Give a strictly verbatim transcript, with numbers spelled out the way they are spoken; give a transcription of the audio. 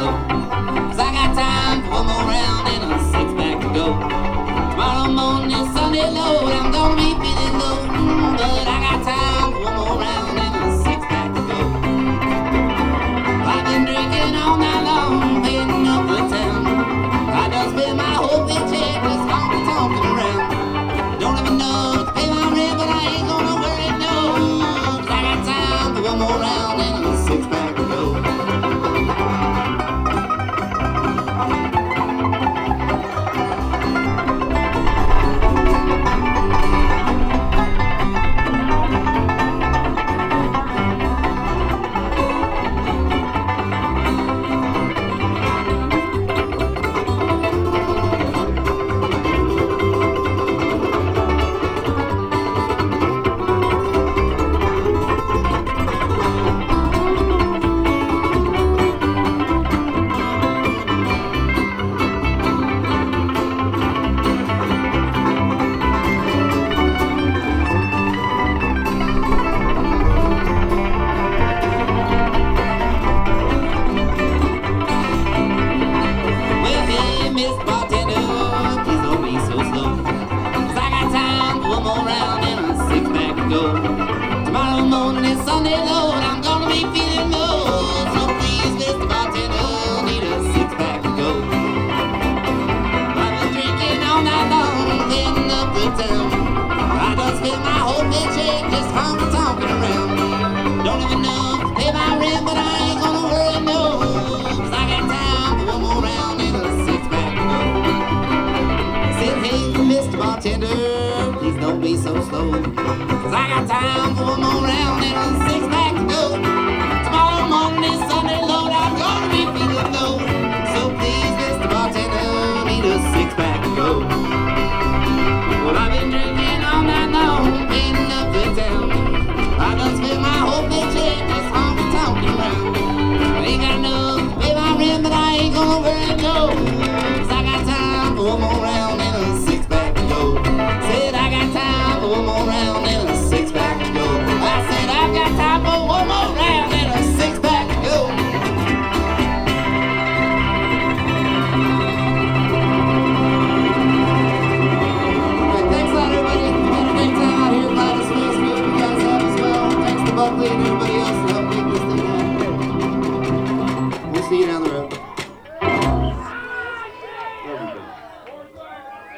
'cause I got time for one more round and a six pack to go. Tomorrow morning is Sunday load, I'm gonna be feeling low, but I got time for one more round and a six pack to go. I've been drinking all night long, paying up the town. I done spent my whole paycheck just honky tonkin' around. Don't even know to pay my rent, but I ain't gonna worry no, 'cause I got time for one more round and a six pack to go. Tomorrow morning is Sunday load, I'm gonna be feeling low, so please, Mister Bartender, need a six pack to go. I've been drinking all night long, getting up the town. I done spent my whole paycheck just honky tonkin' around. Don't even know to pay my rent, but I ain't gonna worry no, 'cause I got time for one more round and a six pack to go. I said, hey, Mister Bartender, please don't be so slow, 'cause I got time for one more round and a six pack to go. Tomorrow morning is Sunday load, I'm gonna be feeling low, so please, Mister Bartender, need a six pack to go. Well, I've been drinking